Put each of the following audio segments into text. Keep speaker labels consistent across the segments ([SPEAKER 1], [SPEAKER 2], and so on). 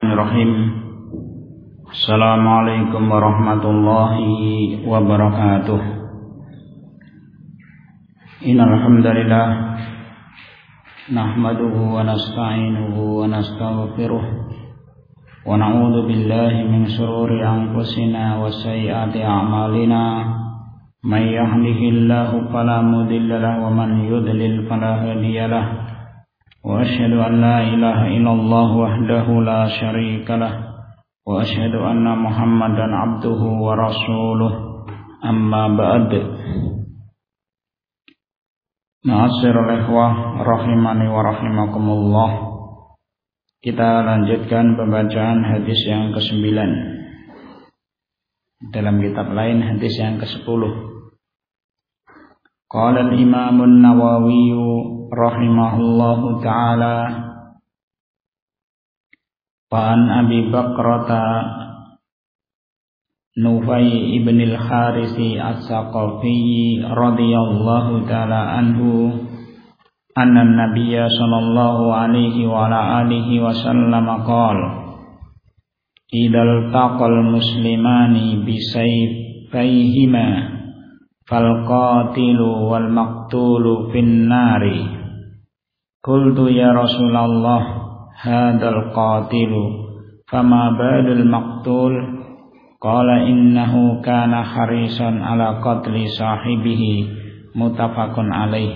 [SPEAKER 1] Bismillahirrahmanirrahim. Assalamualaikum warahmatullahi wabarakatuh. Innal hamdalillah nahmaduhu wa nasta'inuhu wa nastaghfiruh wa na'udzu billahi min shururi anfusina wa sayyiati a'malina. May yahdihillahu fala mudilla lahu wa man yudlil fala hadiya lahu. وأشهد أن لا إله إلا الله وحده لا شريك له وأشهد أن محمدا عبده ورسوله أما بعد. Ma'asyiral ikhwah rahimani wa rahimakumullah. Kita lanjutkan pembacaan hadis yang ke-9. Dalam kitab lain hadis yang ke-10. Qala al-Imam an-Nawawi rahimahullahu ta'ala Fa'an Abi Bakrata Nufai ibn al-Harisi as-Saqafi radhiyallahu ta'ala anhu anna an-nabiyya sallallahu alaihi wa ala alihi wa sallam qala idal taqal muslimani bisayfayhima fal qatilu wal maqtulu fin nari. Qultu ya Rasulullah hadzal qatilu fama balul maqtul? Qala innahu kana harisan ala qatli sahibihi muttafaqun alaih.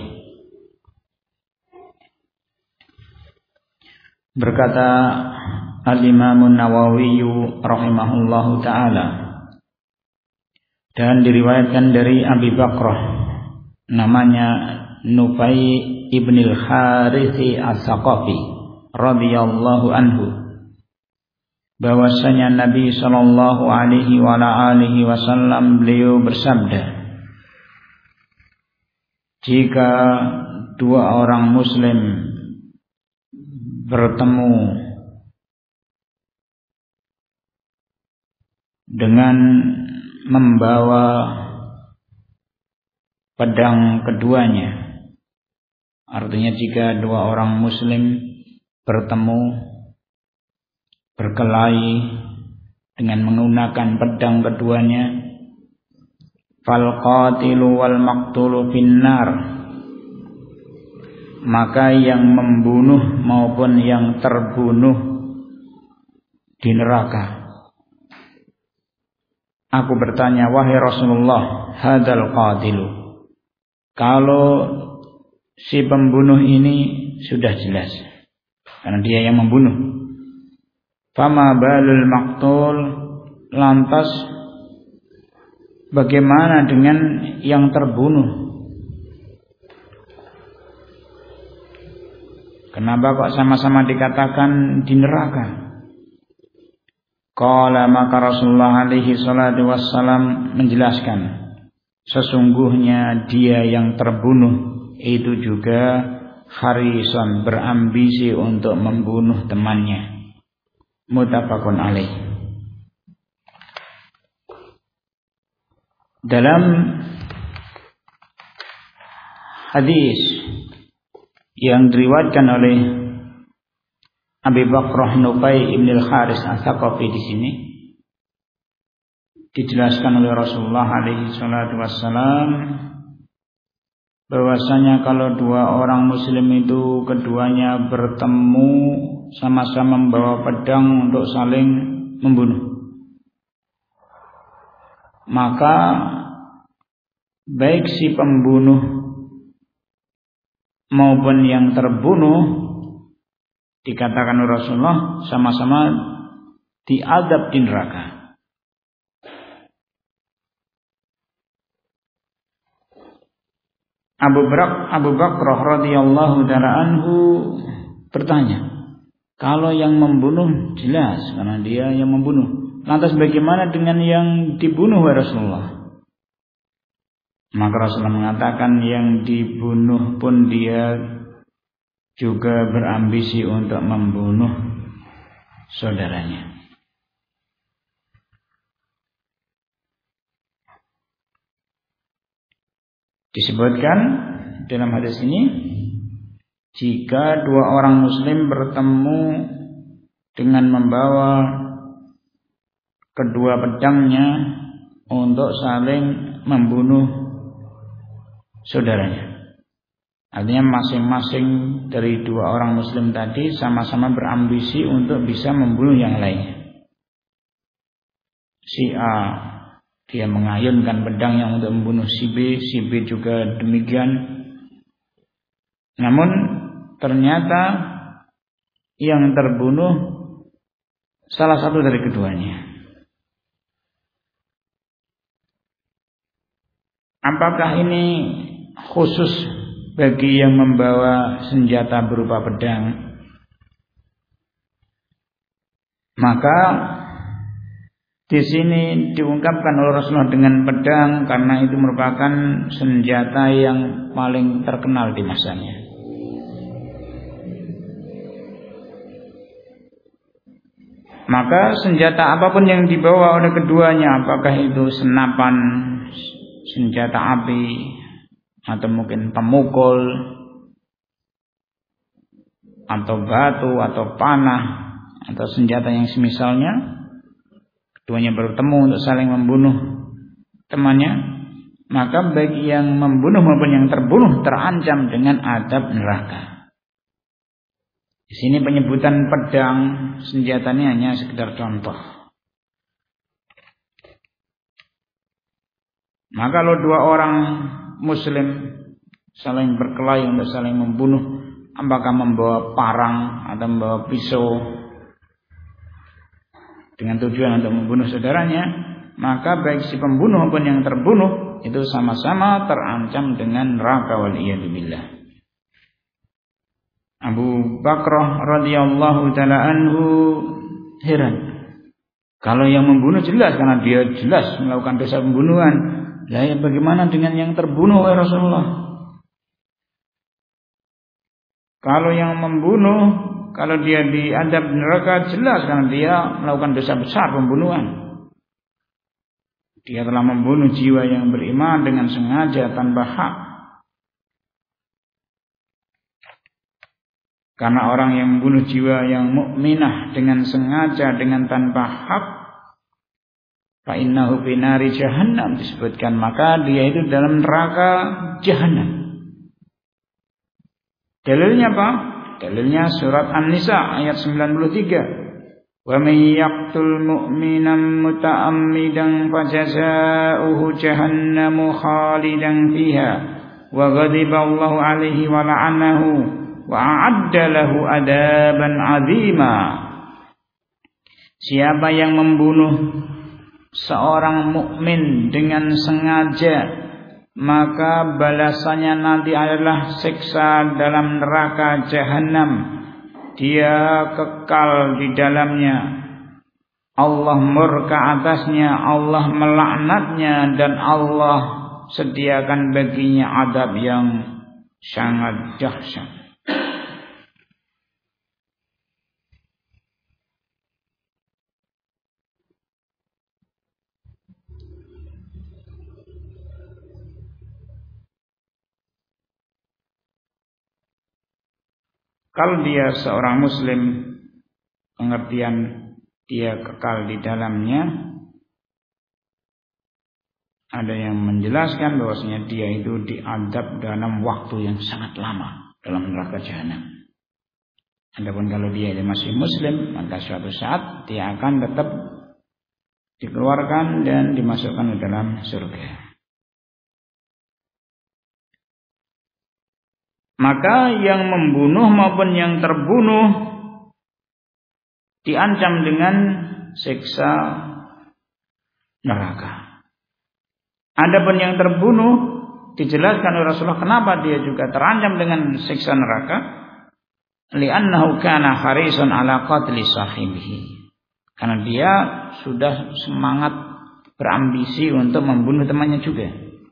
[SPEAKER 1] Berkata Al-Imam an-Nawawi rahimahullahu ta'ala, dan diriwayatkan dari Abi Bakrah namanya Nufai ibn al-Harisi as-Saqafi radhiyallahu anhu, bahwasanya Nabi sallallahu alaihi wa alihi wasallam beliau bersabda, jika dua orang muslim bertemu dengan membawa pedang keduanya, artinya jika dua orang muslim bertemu berkelahi dengan menggunakan pedang keduanya, fal qatilu wal maqtulu finnar, maka yang membunuh maupun yang terbunuh di neraka. Aku bertanya, wahai Rasulullah, hadzal qatilu, kalau si pembunuh ini sudah jelas karena dia yang membunuh, fama balul maqtul, lantas bagaimana dengan yang terbunuh? Kenapa kok sama-sama dikatakan di neraka? Qala, maka Rasulullah alaihi salatu wassalam menjelaskan, sesungguhnya dia yang terbunuh itu juga harisan, berambisi untuk membunuh temannya. Muttafaqun alaih. Dalam hadis yang diriwayatkan oleh Abi Bakrah Nufai ibn al-Haris as-Saqafi di sini dijelaskan oleh Rasulullah alaihi salatu wassalam bahwasanya kalau dua orang muslim itu keduanya bertemu sama-sama membawa pedang untuk saling membunuh, maka baik si pembunuh maupun yang terbunuh, dikatakan oleh Rasulullah, sama-sama diazab di neraka. Abu Bakrah radhiyallahu ta'ala anhu bertanya, kalau yang membunuh jelas karena dia yang membunuh, lantas bagaimana dengan yang dibunuh oleh Rasulullah? Maka Rasulullah mengatakan, yang dibunuh pun dia juga berambisi untuk membunuh saudaranya. Disebutkan dalam hadis ini, jika dua orang muslim bertemu dengan membawa kedua pedangnya untuk saling membunuh saudaranya. Artinya masing-masing dari dua orang muslim tadi sama-sama berambisi untuk bisa membunuh yang lainnya. Si A dia mengayunkan pedangnya untuk membunuh si B juga demikian. Namun ternyata yang terbunuh salah satu dari keduanya. Apakah ini khusus bagi yang membawa senjata berupa pedang? Maka di sini diungkapkan oleh Rasulullah dengan pedang karena itu merupakan senjata yang paling terkenal di masanya. Maka senjata apapun yang dibawa oleh keduanya, apakah itu senapan, senjata api, atau mungkin pemukul, atau batu, atau panah, atau senjata yang semisalnya, keduanya bertemu untuk saling membunuh temannya, maka bagi yang membunuh maupun yang terbunuh terancam dengan azab neraka. Di sini penyebutan pedang senjatanya hanya sekedar contoh. Maka kalau dua orang muslim saling berkelahi untuk saling membunuh, apakah membawa parang atau membawa pisau dengan tujuan untuk membunuh saudaranya, maka baik si pembunuh maupun yang terbunuh itu sama-sama terancam dengan neraka waliyadzubillah. Abu Bakrah radhiyallahu taala anhu heran. Kalau yang membunuh jelas karena dia jelas melakukan dosa pembunuhan. Lah ya bagaimana dengan yang terbunuh wahai Rasulullah? Kalau yang membunuh, kalau dia diadab neraka jelas karena dia melakukan dosa besar pembunuhan. Dia telah membunuh jiwa yang beriman dengan sengaja tanpa hak. Karena orang yang membunuh jiwa yang mukminah dengan sengaja dengan tanpa hak, fa innahu fi nari jahannam disebutkan, maka dia itu dalam neraka jahanam. Dalilnya apa? Dalilnya surat An-Nisa ayat 93. Wa may yaqtul mu'minan muta'ammidan fajazaohu jahannamu khalidan fiha wa ghadiba Allahu 'alaihi wa la'anahu wa a'adda lahu adaban 'azima. Siapa yang membunuh seorang mukmin dengan sengaja, maka balasannya nanti adalah siksa dalam neraka jahanam. Dia kekal di dalamnya. Allah murka atasnya, Allah melaknatnya, dan Allah sediakan baginya adab yang sangat dahsyat. Kalau dia seorang muslim, pengertian dia kekal di dalamnya, ada yang menjelaskan bahwasanya dia itu diadab dalam waktu yang sangat lama dalam neraka jahanam. Adapun kalau dia masih muslim, maka suatu saat dia akan tetap dikeluarkan dan dimasukkan ke dalam surga. Maka yang membunuh maupun yang terbunuh diancam dengan siksa neraka. Adapun yang terbunuh dijelaskan oleh Rasulullah kenapa dia juga terancam dengan siksa neraka. Li'annahu kana harisun ala qatli sahibihi. Karena dia sudah semangat berambisi untuk membunuh temannya juga.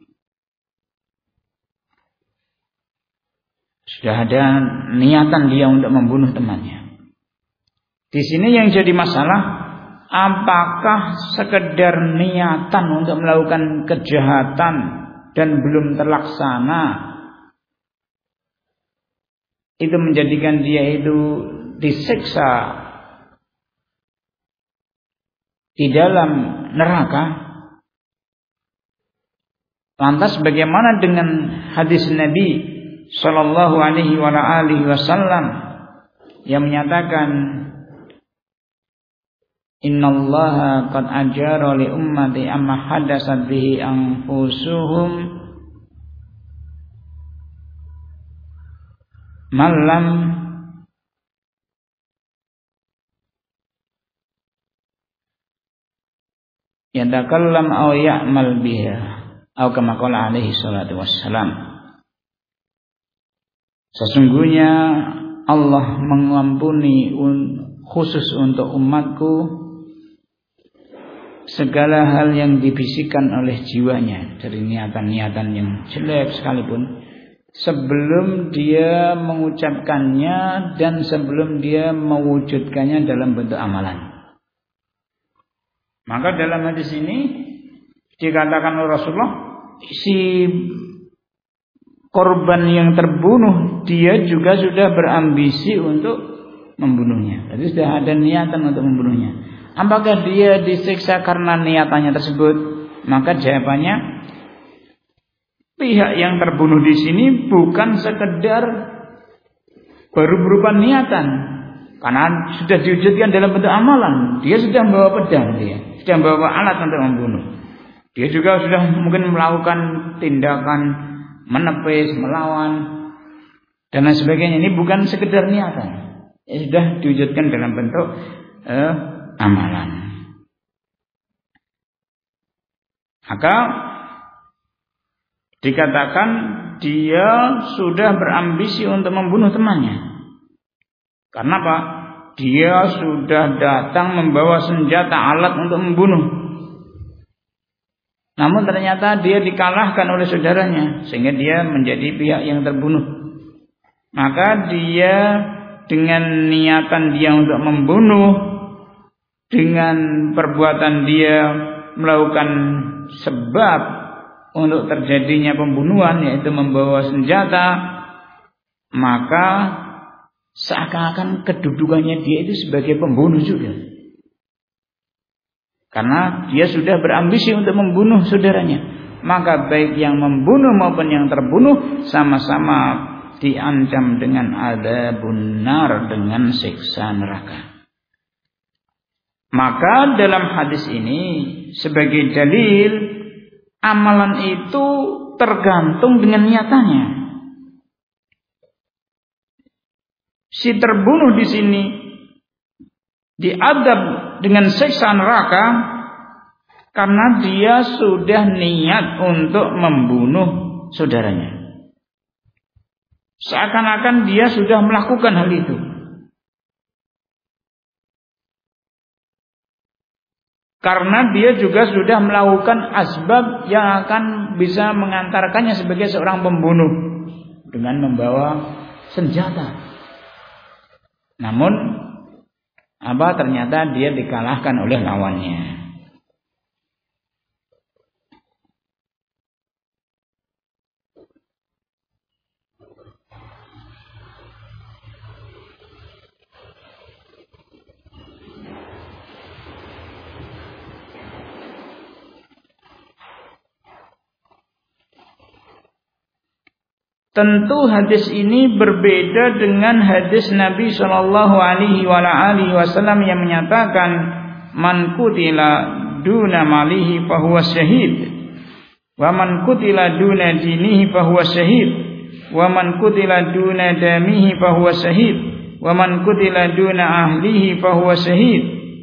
[SPEAKER 1] Sudah ada niatan dia untuk membunuh temannya. Di sini yang jadi masalah, apakah sekedar niatan untuk melakukan kejahatan dan belum terlaksana itu menjadikan dia itu disiksa di dalam neraka. Lantas bagaimana dengan hadis Nabi sallallahu alaihi wasallam yang menyatakan innallaha qad ajara li ummati amma hadatsat bihi anfusuhum malam yatakallam aw ya'mal biha atau kama qala alaihi salatu wassalam. Sesungguhnya Allah mengampuni khusus untuk umatku segala hal yang dibisikkan oleh jiwanya dari niatan-niatan yang jelek sekalipun, sebelum dia mengucapkannya dan sebelum dia mewujudkannya dalam bentuk amalan. Maka dalam hadis ini dikatakan oleh Rasulullah, si korban yang terbunuh dia juga sudah berambisi untuk membunuhnya. Jadi sudah ada niatan untuk membunuhnya. Apakah dia disiksa karena niatannya tersebut? Maka jawabannya, pihak yang terbunuh di sini bukan sekedar baru berupa niatan, karena sudah diwujudkan dalam bentuk amalan. Dia sudah membawa pedang, dia sudah membawa alat untuk membunuh. Dia juga sudah mungkin melakukan tindakan menepis, melawan dan lain sebagainya. Ini bukan sekedar niatan, sudah diwujudkan dalam bentuk amalan. Maka dikatakan dia sudah berambisi untuk membunuh temannya. Karena apa? Dia sudah datang membawa senjata alat untuk membunuh. Namun ternyata dia dikalahkan oleh saudaranya sehingga dia menjadi pihak yang terbunuh. Maka dia dengan niatan dia untuk membunuh, dengan perbuatan dia melakukan sebab untuk terjadinya pembunuhan, yaitu membawa senjata, maka seakan-akan kedudukannya dia itu sebagai pembunuh juga. Karena dia sudah berambisi untuk membunuh saudaranya. Maka baik yang membunuh maupun yang terbunuh sama-sama diancam dengan adzabun nar, dengan siksa neraka. Maka dalam hadis ini sebagai dalil, amalan itu tergantung dengan niatannya. Si terbunuh di sini diadab dengan siksa neraka karena dia sudah niat untuk membunuh saudaranya. Seakan-akan dia sudah melakukan hal itu. Karena dia juga sudah melakukan asbab yang akan bisa mengantarkannya sebagai seorang pembunuh dengan membawa senjata. Namun ternyata dia dikalahkan oleh lawannya. Tentu hadis ini berbeda dengan hadis Nabi Shallallahu Alaihi Wasallam yang menyatakan man kutila duna malihi fahuwa syahid, wa man kutila duna dinihi fahuwa syahid, wa man kutila duna damihi fahuwa syahid, wa man kutila duna ahlihi fahuwa syahid.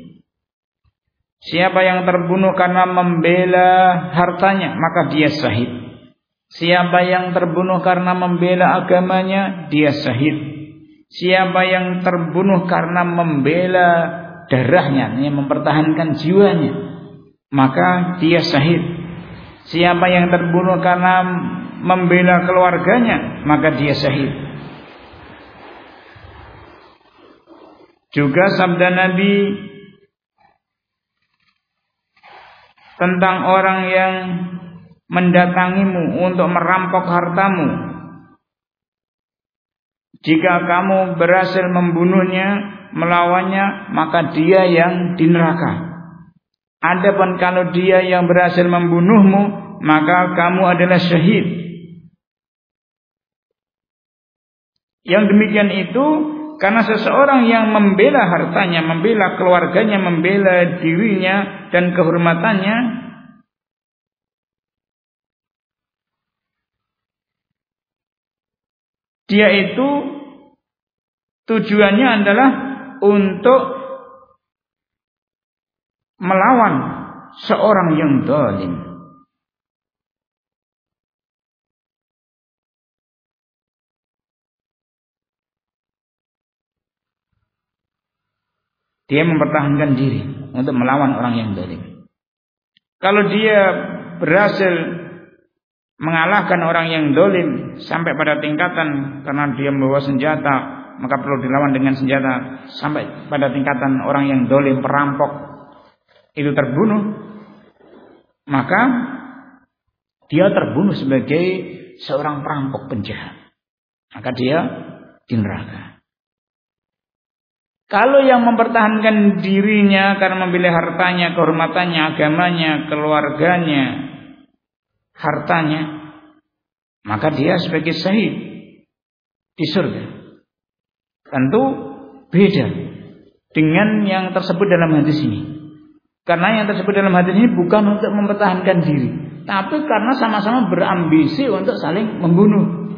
[SPEAKER 1] Siapa yang terbunuh karena membela hartanya, maka dia syahid. Siapa yang terbunuh karena membela agamanya, dia syahid. Siapa yang terbunuh karena membela darahnya, yang mempertahankan jiwanya, maka dia syahid. Siapa yang terbunuh karena membela keluarganya, maka dia syahid. Juga sabda Nabi tentang orang yang mendatangimu untuk merampok hartamu, jika kamu berhasil membunuhnya, melawannya, maka dia yang di neraka. Adapun kalau dia yang berhasil membunuhmu, maka kamu adalah syahid. Yang demikian itu karena seseorang yang membela hartanya, membela keluarganya, membela dirinya dan kehormatannya, dia itu tujuannya adalah untuk melawan seorang yang zalim. Dia mempertahankan diri untuk melawan orang yang zalim. Kalau dia berhasil mengalahkan orang yang zalim sampai pada tingkatan karena dia membawa senjata, maka perlu dilawan dengan senjata, sampai pada tingkatan orang yang zalim, perampok itu terbunuh, maka dia terbunuh sebagai seorang perampok penjahat, maka dia di neraka. Kalau yang mempertahankan dirinya karena membela hartanya, kehormatannya, agamanya, keluarganya, hartanya, maka dia sebagai syahid di surga. Tentu beda dengan yang tersebut dalam hadis ini. Karena yang tersebut dalam hadis ini bukan untuk mempertahankan diri, tapi karena sama-sama berambisi untuk saling membunuh.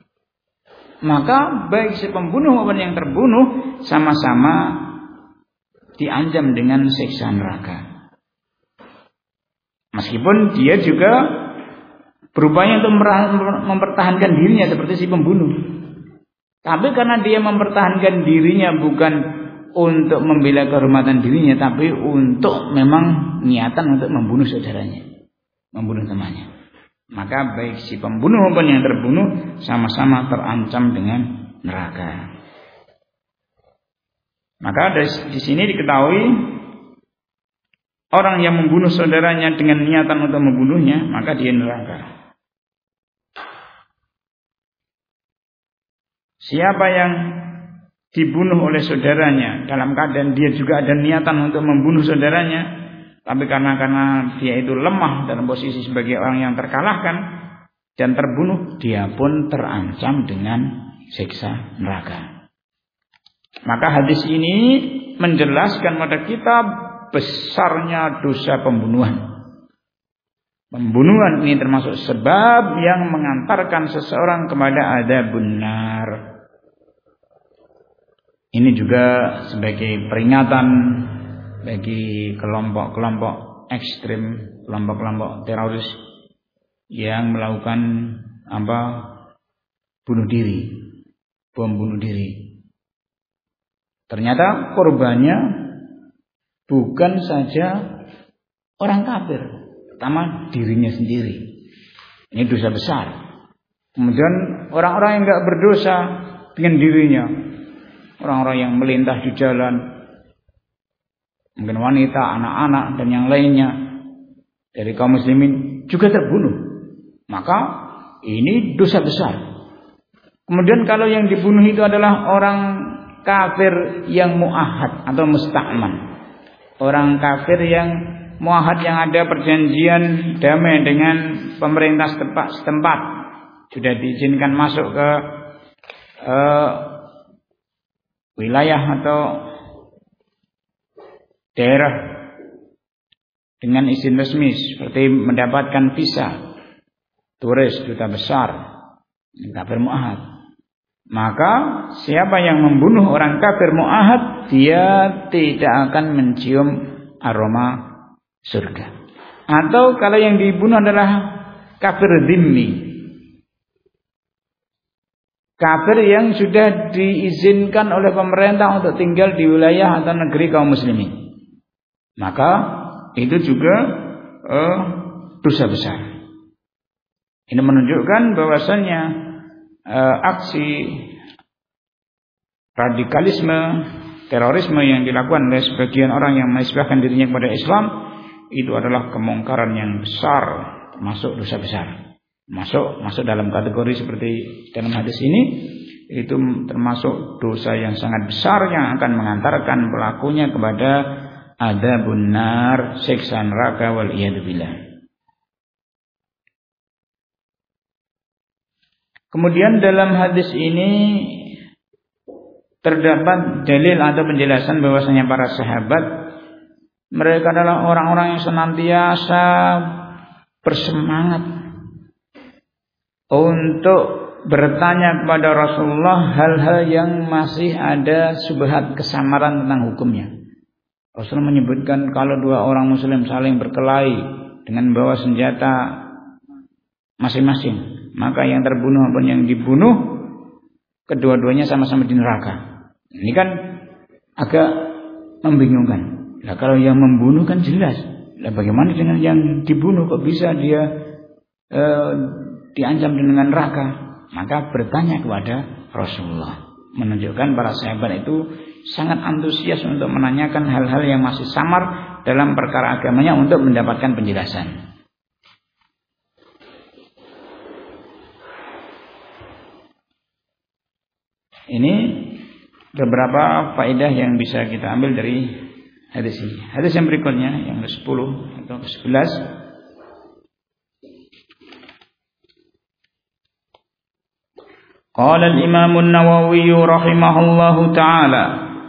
[SPEAKER 1] Maka baik si pembunuh maupun yang terbunuh sama-sama diancam dengan siksa neraka. Meskipun dia juga berupaya untuk mempertahankan dirinya seperti si pembunuh. Tapi karena dia mempertahankan dirinya bukan untuk membela kehormatan dirinya, tapi untuk memang niatan untuk membunuh saudaranya, membunuh temannya, maka baik si pembunuh maupun yang terbunuh sama-sama terancam dengan neraka. Maka di sini diketahui orang yang membunuh saudaranya dengan niatan untuk membunuhnya, maka dia neraka. Siapa yang dibunuh oleh saudaranya dalam keadaan dia juga ada niatan untuk membunuh saudaranya, tapi karena dia itu lemah dalam posisi sebagai orang yang terkalahkan dan terbunuh, dia pun terancam dengan siksa neraka. Maka hadis ini menjelaskan kepada kita besarnya dosa pembunuhan. Pembunuhan ini termasuk sebab yang mengantarkan seseorang kepada adzabun nar. Ini juga sebagai peringatan bagi kelompok-kelompok ekstrem, kelompok-kelompok teroris yang melakukan bunuh diri, bom bunuh diri. Ternyata korbannya bukan saja orang kafir, pertama dirinya sendiri. Ini dosa besar. Kemudian orang-orang yang enggak berdosa dengan dirinya, orang-orang yang melintas di jalan, mungkin wanita, anak-anak dan yang lainnya dari kaum muslimin juga terbunuh. Maka ini dosa besar. Kemudian kalau yang dibunuh itu adalah orang kafir yang mu'ahad atau musta'man, orang kafir yang mu'ahad, yang ada perjanjian damai dengan pemerintah setempat, sudah diizinkan masuk ke wilayah atau daerah dengan izin resmi, seperti mendapatkan visa turis duta besar, kafir mu'ahad. Maka siapa yang membunuh orang kafir mu'ahad, dia tidak akan mencium aroma surga. Atau kalau yang dibunuh adalah kafir dhimmi, kafir yang sudah diizinkan oleh pemerintah untuk tinggal di wilayah atau negeri kaum muslimin, maka itu juga dosa besar. Ini menunjukkan bahwasannya aksi radikalisme, terorisme yang dilakukan oleh sebagian orang yang menisbahkan dirinya kepada Islam itu adalah kemungkaran yang besar, termasuk dosa besar. Masuk dalam kategori seperti dalam hadis ini, itu termasuk dosa yang sangat besar yang akan mengantarkan pelakunya kepada adzabun nar, siksa neraka wal iyad billah. Kemudian dalam hadis ini terdapat dalil atau penjelasan bahwasanya para sahabat mereka adalah orang-orang yang senantiasa bersemangat untuk bertanya kepada Rasulullah hal-hal yang masih ada syubhat kesamaran tentang hukumnya. Rasul menyebutkan kalau dua orang muslim saling berkelahi dengan membawa senjata masing-masing, maka yang terbunuh maupun yang dibunuh kedua-duanya sama-sama di neraka. Ini kan agak membingungkan. Nah, kalau yang membunuh kan jelas. Nah, bagaimana dengan yang dibunuh, kok bisa dia diancam dengan neraka? Maka bertanya kepada Rasulullah, menunjukkan para sahabat itu sangat antusias untuk menanyakan hal-hal yang masih samar dalam perkara agamanya untuk mendapatkan penjelasan. Ini beberapa faedah yang bisa kita ambil dari hadis ini. Hadis yang berikutnya yang ke-10 atau ke-11. Qala al-Imam an-Nawawi rahimahullahu ta'ala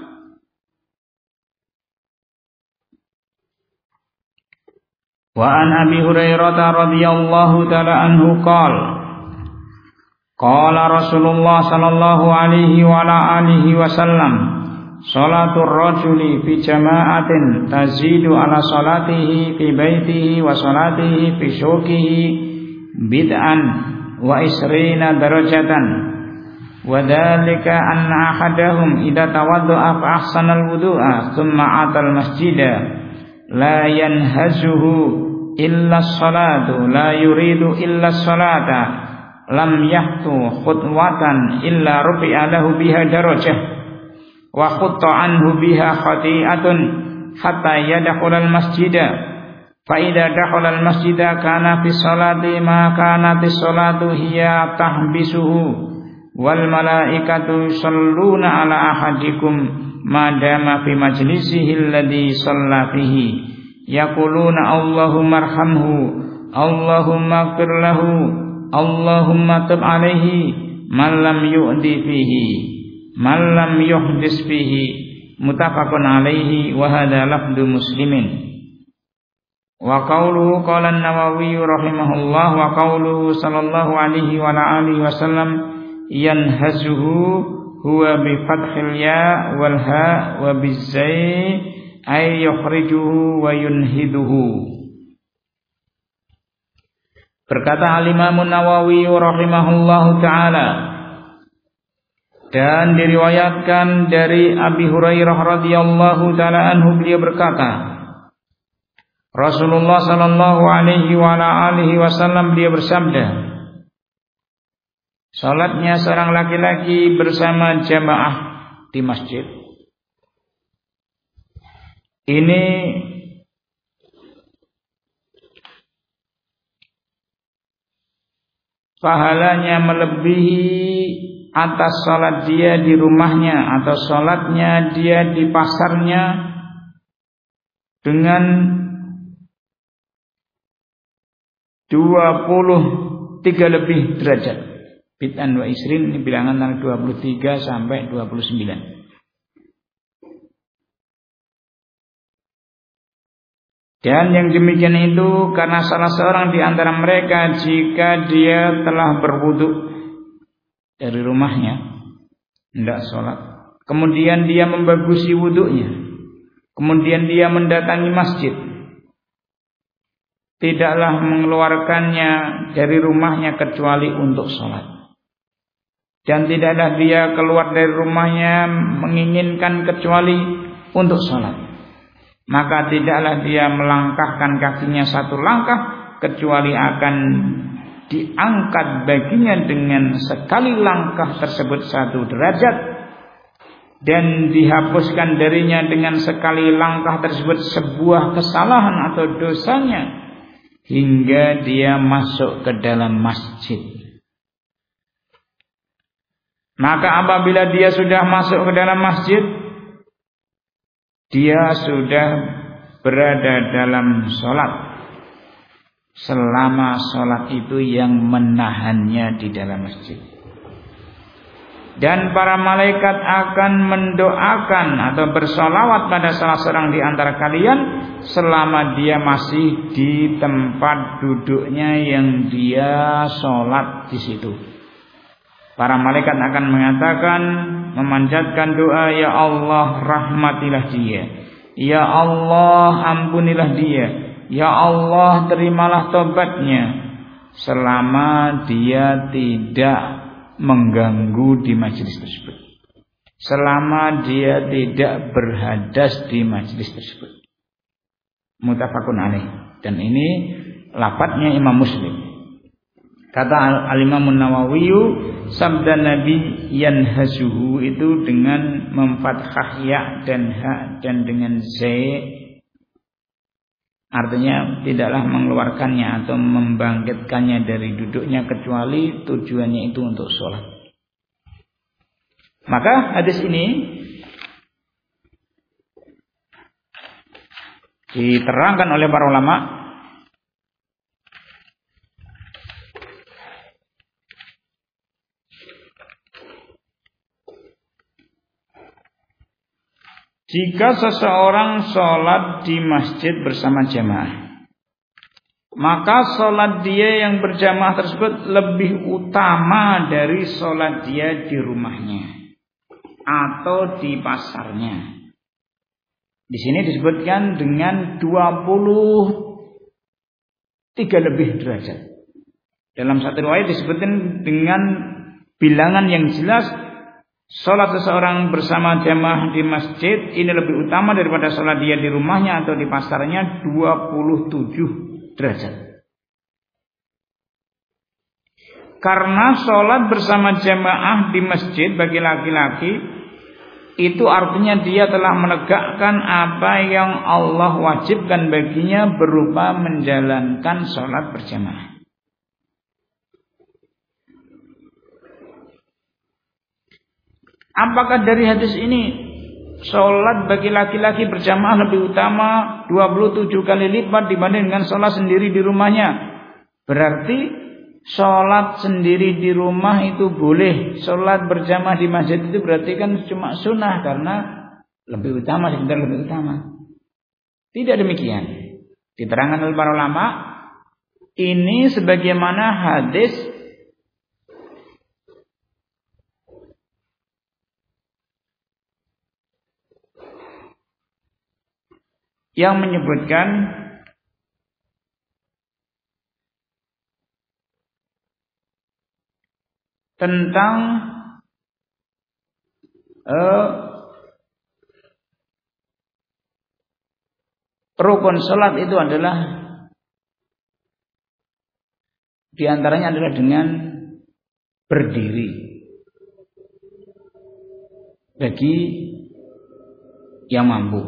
[SPEAKER 1] wa an Abi Hurairah radhiyallahu ta'ala anhu qala qala Rasulullah sallallahu alaihi wa ala alihi wasallam salatul rajuli fi jama'atin tazidu ala salatihi fi baitihi wa salatihi fi syuqihi bid'an wa isrina darajatan wa dhalika anna ahadahum idza tawadda'a fa ahsana al-wudu'a thumma atal masjida la yanhazuhu illa as-salatu la yuridu illa as-salata lam yahtu khutwatan illa rufi'a lahu biha darajah wa khutta anhu biha khati'atun hatta yadkhula al-masjida fa idza dakhala al-masjida kana fi sholati ma kanat as-sholatu hiya tahbisuhu wal malaikatu yusalluna ala ahadikum ma dama fi majlisihi alladhi shalla fihi yaquluna Allahumma arhamhu Allahumma ighfir lahu Allahumma tub alaihi man lam yu'di fihi man lam yuhdis fihi muttafaqun alaihi wa hadha lafdhu muslimin wa qawluhu qala an-Nawawi rahimahullah wa qawluhu sallallahu alaihi wa alihi wasallam yanhazuhu huwa bi fathil ya wal ha wa bizai ay yukhrijuhu wa yunhiduhu. Berkata Al-Imam Nawawi rahimahullahu ta'ala, dan diriwayatkan dari Abi Hurairah radhiyallahu ta'ala anhu, beliau berkata, Rasulullah sallallahu alaihi wa alihi wasallam beliau bersabda, salatnya seorang laki-laki bersama jamaah di masjid ini pahalanya melebihi atas salat dia di rumahnya atau salatnya dia di pasarnya dengan 23 lebih derajat. Bid'an wa isrin, ini bilangan antara 23 sampai 29. Dan yang demikian itu karena salah seorang di antara mereka jika dia telah berwudu dari rumahnya, hendak sholat, kemudian dia membagusi wudunya, kemudian dia mendatangi masjid, tidaklah mengeluarkannya dari rumahnya kecuali untuk sholat, dan tidaklah dia keluar dari rumahnya menginginkan kecuali untuk sholat, maka tidaklah dia melangkahkan kakinya satu langkah kecuali akan diangkat baginya dengan sekali langkah tersebut 1 derajat, dan dihapuskan darinya dengan sekali langkah tersebut sebuah kesalahan atau dosanya hingga dia masuk ke dalam masjid. Maka apabila dia sudah masuk ke dalam masjid, dia sudah berada dalam sholat selama sholat itu yang menahannya di dalam masjid. Dan para malaikat akan mendoakan atau bersolawat pada salah seorang di antara kalian selama dia masih di tempat duduknya yang dia sholat di situ. Para malaikat akan mengatakan, memanjatkan doa, ya Allah rahmatilah dia, ya Allah ampunilah dia, ya Allah terimalah tobatnya, selama dia tidak mengganggu di majelis tersebut, selama dia tidak berhadas di majelis tersebut. Muttafaqun alaih. Dan ini lafadznya Imam Muslim. Kata Al-Imam Nawawi, sabda Nabi yanhasuhu itu dengan memfathah ya dan ha dan dengan z, artinya tidaklah mengeluarkannya atau membangkitkannya dari duduknya kecuali tujuannya itu untuk sholat. Maka hadis ini diterangkan oleh para ulama jika seseorang sholat di masjid bersama jamaah, maka sholat dia yang berjamaah tersebut lebih utama dari sholat dia di rumahnya atau di pasarnya. Di sini disebutkan dengan 23 lebih derajat. Dalam satu riwayat disebutkan dengan bilangan yang jelas, sholat seseorang bersama jamaah di masjid ini lebih utama daripada sholat dia di rumahnya atau di pasarnya 27 derajat. Karena sholat bersama jamaah di masjid bagi laki-laki itu artinya dia telah menegakkan apa yang Allah wajibkan baginya berupa menjalankan sholat berjamaah. Apakah dari hadis ini sholat bagi laki-laki berjamaah lebih utama 27 kali lipat dibanding dengan sholat sendiri di rumahnya? Berarti sholat sendiri di rumah itu boleh, sholat berjamaah di masjid itu berarti kan cuma sunnah karena lebih utama, sebentar lebih utama. Tidak demikian. Diterangkan oleh para ulama, ini sebagaimana hadis yang menyebutkan tentang rukun salat itu adalah diantaranya adalah dengan berdiri bagi yang mampu.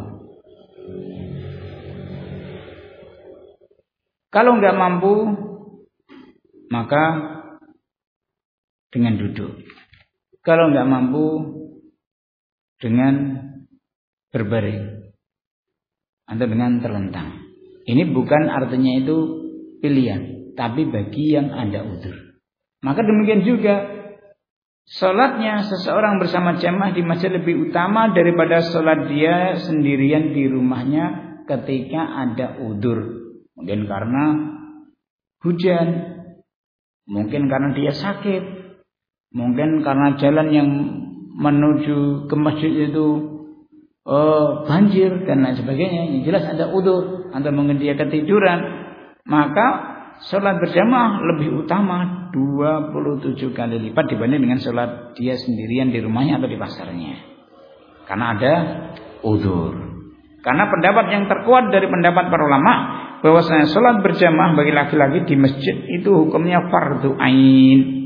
[SPEAKER 1] Kalau nggak mampu maka dengan duduk. Kalau nggak mampu dengan berbaring atau dengan terlentang. Ini bukan artinya itu pilihan, tapi bagi yang ada udzur. Maka demikian juga salatnya seseorang bersama jamaah di masjid lebih utama daripada salat dia sendirian di rumahnya ketika ada udzur. Mungkin karena hujan, mungkin karena dia sakit, mungkin karena jalan yang menuju ke masjid itu banjir dan lain sebagainya. Yang jelas ada udzur atau mungkin dia ketiduran, maka sholat berjamaah lebih utama 27 kali lipat dibanding dengan sholat dia sendirian di rumahnya atau di pasarnya. Karena ada udzur. Karena pendapat yang terkuat dari pendapat para ulama bahwasanya sholat berjamaah bagi laki-laki di masjid itu hukumnya fardhu ain.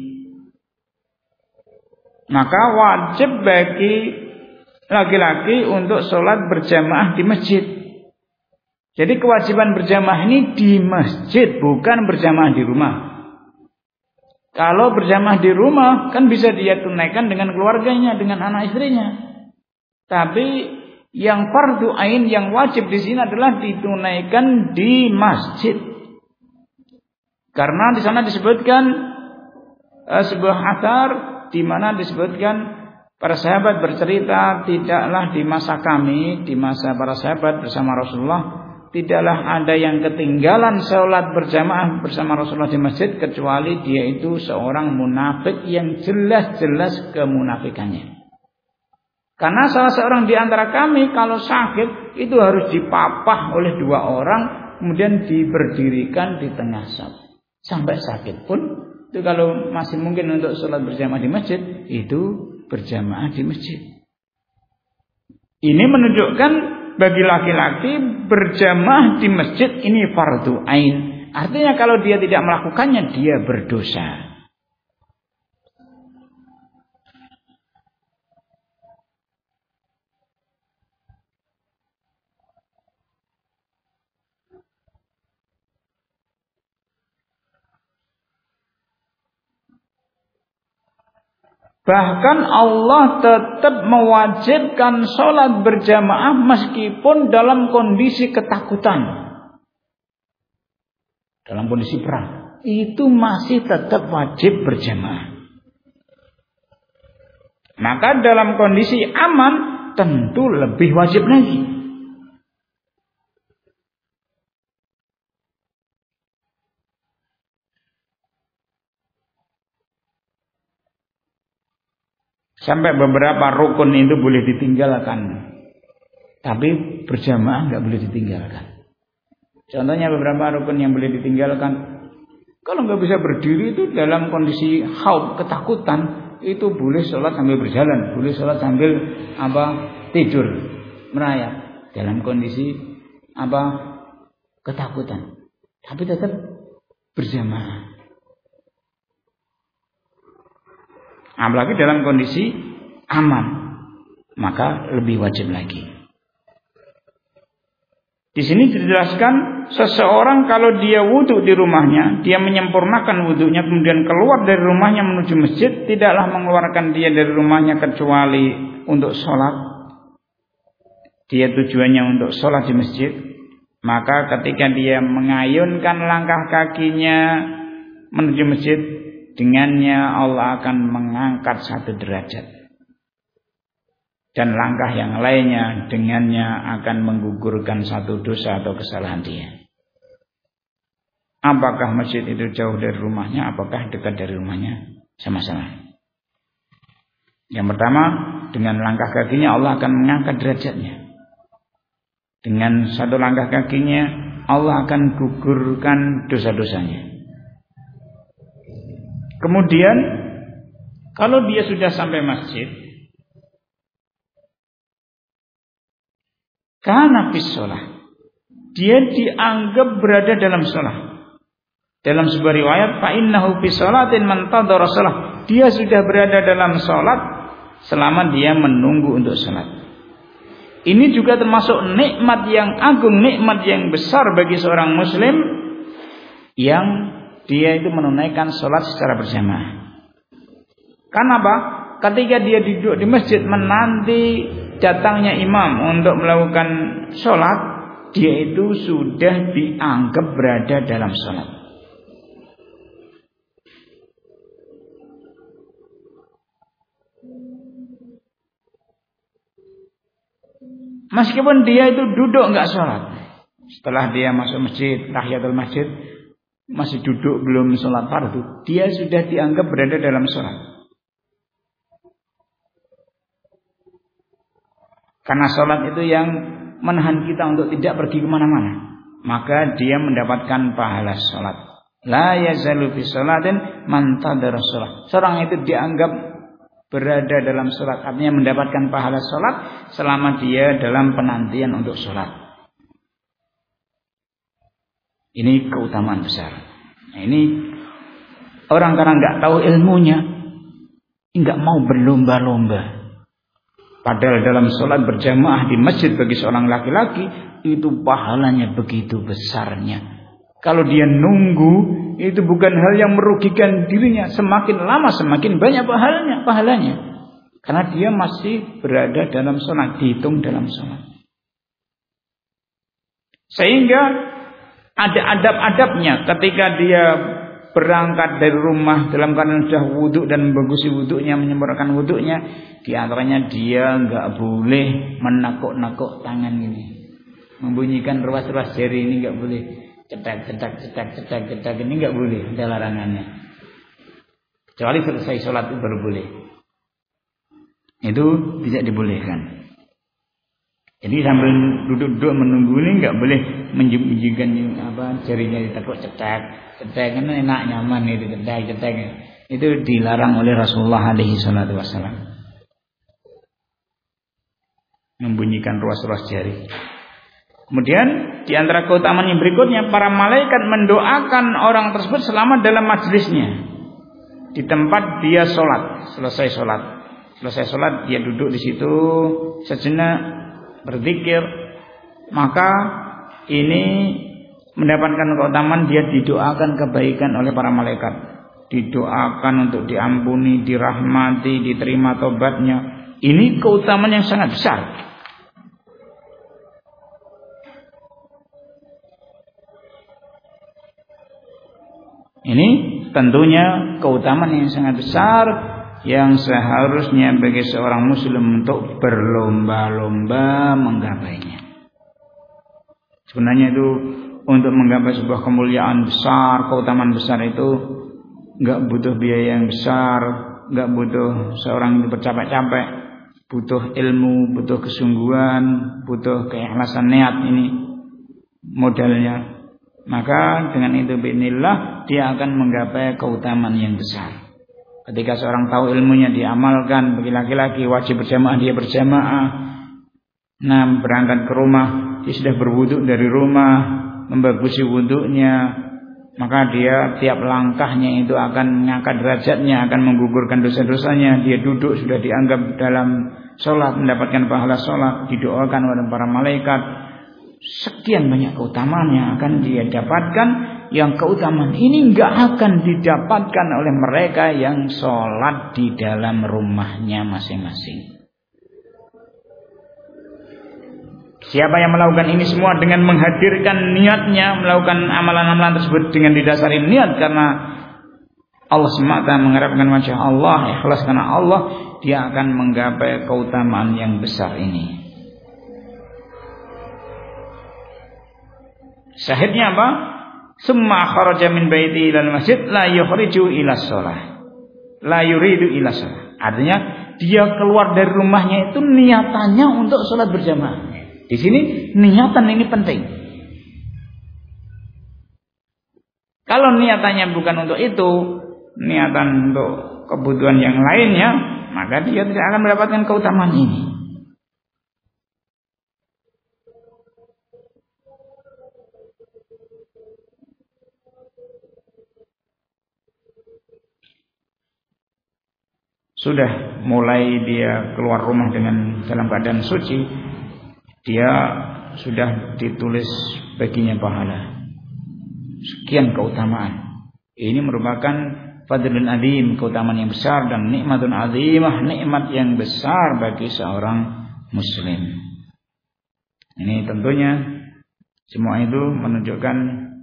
[SPEAKER 1] Maka wajib bagi laki-laki untuk sholat berjamaah di masjid. Jadi kewajiban berjamaah ini di masjid, bukan berjamaah di rumah. Kalau berjamaah di rumah kan bisa dia tunaikan dengan keluarganya, dengan anak istrinya. Tapi Yang fardu ain yang wajib di sini adalah ditunaikan di masjid. Karena di sana disebutkan sebuah athar di mana disebutkan para sahabat bercerita, tidaklah di masa kami, di masa para sahabat bersama Rasulullah, tidaklah ada yang ketinggalan sholat berjamaah bersama Rasulullah di masjid kecuali dia itu seorang munafik yang jelas-jelas kemunafikannya. Karena salah seorang di antara kami kalau sakit itu harus dipapah oleh 2 orang, kemudian diberdirikan di tengah saf. Sampai sakit pun itu kalau masih mungkin untuk sholat berjamaah di masjid, itu berjamaah di masjid. Ini menunjukkan bagi laki-laki berjamaah di masjid ini fardu ain. Artinya kalau dia tidak melakukannya dia berdosa. Bahkan Allah tetap mewajibkan sholat berjamaah meskipun dalam kondisi ketakutan. Dalam kondisi perang. Itu masih tetap wajib berjamaah. Maka dalam kondisi aman tentu lebih wajib lagi. Sampai beberapa rukun itu boleh ditinggalkan, tapi berjamaah nggak boleh ditinggalkan. Contohnya beberapa rukun yang boleh ditinggalkan, kalau nggak bisa berdiri itu dalam kondisi khauf, ketakutan, itu boleh sholat sambil berjalan, boleh sholat sambil tidur, merayap dalam kondisi ketakutan, tapi tetap berjamaah. Apalagi dalam kondisi aman, maka lebih wajib lagi. Di sini dijelaskan seseorang kalau dia wudhu di rumahnya, dia menyempurnakan wudhunya kemudian keluar dari rumahnya menuju masjid, tidaklah mengeluarkan dia dari rumahnya kecuali untuk sholat. Dia tujuannya untuk sholat di masjid, maka ketika dia mengayunkan langkah kakinya menuju masjid, dengannya Allah akan mengangkat 1 derajat. Dan langkah yang lainnya dengannya akan menggugurkan 1 dosa atau kesalahan dia. Apakah masjid itu jauh dari rumahnya, apakah dekat dari rumahnya? Sama-sama. Yang pertama, dengan langkah kakinya Allah akan mengangkat derajatnya. Dengan 1 langkah kakinya Allah akan gugurkan dosa-dosanya. Kemudian kalau dia sudah sampai masjid, kana fis shalah, dia dianggap berada dalam shalah. Dalam sebuah riwayat, fa innahu fi shalatin man tadara shalah, dia sudah berada dalam salat selama dia menunggu untuk salat. Ini juga termasuk nikmat yang agung, nikmat yang besar bagi seorang muslim yang dia itu menunaikan sholat secara berjamaah. Kenapa? Ketika dia duduk di masjid menanti datangnya imam untuk melakukan sholat, dia itu sudah dianggap berada dalam sholat. Meskipun dia itu duduk enggak sholat, setelah dia masuk masjid, tahiyatul masjid, masih duduk belum sholat fardu, dia sudah dianggap berada dalam sholat. Karena sholat itu yang menahan kita untuk tidak pergi kemana-mana, maka dia mendapatkan pahala sholat. La yazalu fi sholatin man tadara sholat. Seorang itu dianggap berada dalam sholat, artinya mendapatkan pahala sholat selama dia dalam penantian untuk sholat. Ini keutamaan besar. Nah, ini orang karena nggak tahu ilmunya, nggak mau berlomba-lomba. Padahal dalam sholat berjamaah di masjid bagi seorang laki-laki itu pahalanya begitu besarnya. Kalau dia nunggu, itu bukan hal yang merugikan dirinya. Semakin lama semakin banyak pahalanya. Karena dia masih berada dalam sholat, dihitung dalam sholat. Sehingga ada adab-adabnya ketika dia berangkat dari rumah dalam keadaan sudah wudhu dan membagusi wudhunya, menyempurnakan wudhunya. Di antaranya dia enggak boleh menakuk-nakuk tangan ini, membunyikan ruas-ruas jari ini enggak boleh, cetak ini enggak boleh, ada larangannya. Kecuali selesai sholat itu baru boleh. Itu bisa dibolehkan. Jadi sambil duduk-duduk menunggu ini enggak boleh menunjukkan jarinya ditekuk cetak kan enak nyaman itu cetak. Itu dilarang oleh Rasulullah alaihi salatu wasallam. Membunyikan ruas-ruas jari. Kemudian di antara keutamaan yang berikutnya, para malaikat mendoakan orang tersebut selama dalam majelisnya. Di tempat dia sholat, selesai sholat dia duduk di situ sejenak berzikir, maka ini mendapatkan keutamaan, dia didoakan kebaikan oleh para malaikat, didoakan untuk diampuni, dirahmati, diterima tobatnya. Ini keutamaan yang sangat besar. Ini tentunya keutamaan yang sangat besar yang seharusnya bagi seorang muslim untuk berlomba-lomba menggapainya. Sebenarnya itu untuk menggapai sebuah kemuliaan besar, keutamaan besar itu enggak butuh biaya yang besar, enggak butuh seorang itu bercapek-capek, butuh ilmu, butuh kesungguhan, butuh keikhlasan niat, ini modalnya. Maka dengan itu bi'nillah dia akan menggapai keutamaan yang besar. Ketika seorang tahu ilmunya diamalkan, bagi laki-laki wajib berjamaah dia berjamaah. Nah, berangkat ke rumah dia sudah berwudu dari rumah, membagusi wudunya, maka dia tiap langkahnya itu akan mengangkat derajatnya, akan menggugurkan dosa-dosanya. Dia duduk sudah dianggap dalam sholat, mendapatkan pahala sholat, didoakan oleh para malaikat. Sekian banyak keutamaan yang akan dia dapatkan, yang keutamaan ini enggak akan didapatkan oleh mereka yang sholat di dalam rumahnya masing-masing. Siapa yang melakukan ini semua dengan menghadirkan niatnya, melakukan amalan-amalan tersebut dengan didasari niat karena Allah semata, mengharapkan wajah Allah, ikhlas karena Allah, dia akan menggapai keutamaan yang besar ini. Syahidnya apa? Summa kharaja min baiti ilal masjid la yukhriju ila shalah. La yuridu ila shalah. Artinya dia keluar dari rumahnya itu niatannya untuk sholat berjamaah. Di sini niatan ini penting. Kalau niatannya bukan untuk itu, niatan untuk kebutuhan yang lainnya, maka dia tidak akan mendapatkan keutamaan ini. Sudah mulai dia keluar rumah dalam keadaan suci, dia sudah ditulis baginya pahala sekian keutamaan. Ini merupakan fadlun azim, keutamaan yang besar dan nikmatun azimah, nikmat yang besar bagi seorang muslim. Ini tentunya semua itu menunjukkan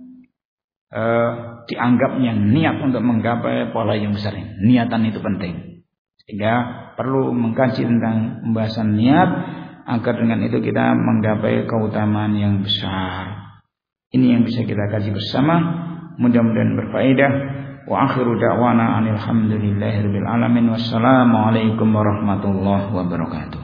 [SPEAKER 1] dianggapnya niat untuk menggapai pahala yang besar ini. Niatan itu penting. Sehingga perlu mengkaji tentang pembahasan niat agar dengan itu kita menggapai keutamaan yang besar. Ini yang bisa kita kaji bersama, mudah-mudahan berfaedah. Wa akhiru da'wana alhamdulillahirabbil alamin. Wassalamualaikum warahmatullahi wabarakatuh.